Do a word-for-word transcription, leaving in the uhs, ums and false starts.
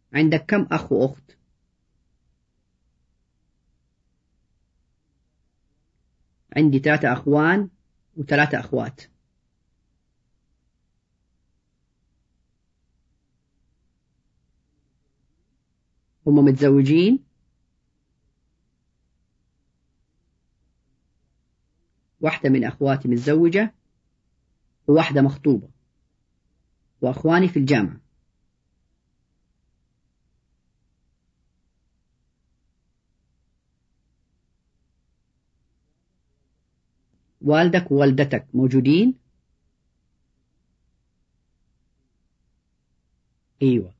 عندك كم أخ وأخت؟ عندي ثلاثة أخوان وثلاثة أخوات. هم متزوجين؟ واحدة من أخواتي متزوجة وواحدة مخطوبة، وأخواني في الجامعة. والدك ووالدتك موجودين؟ أيوة.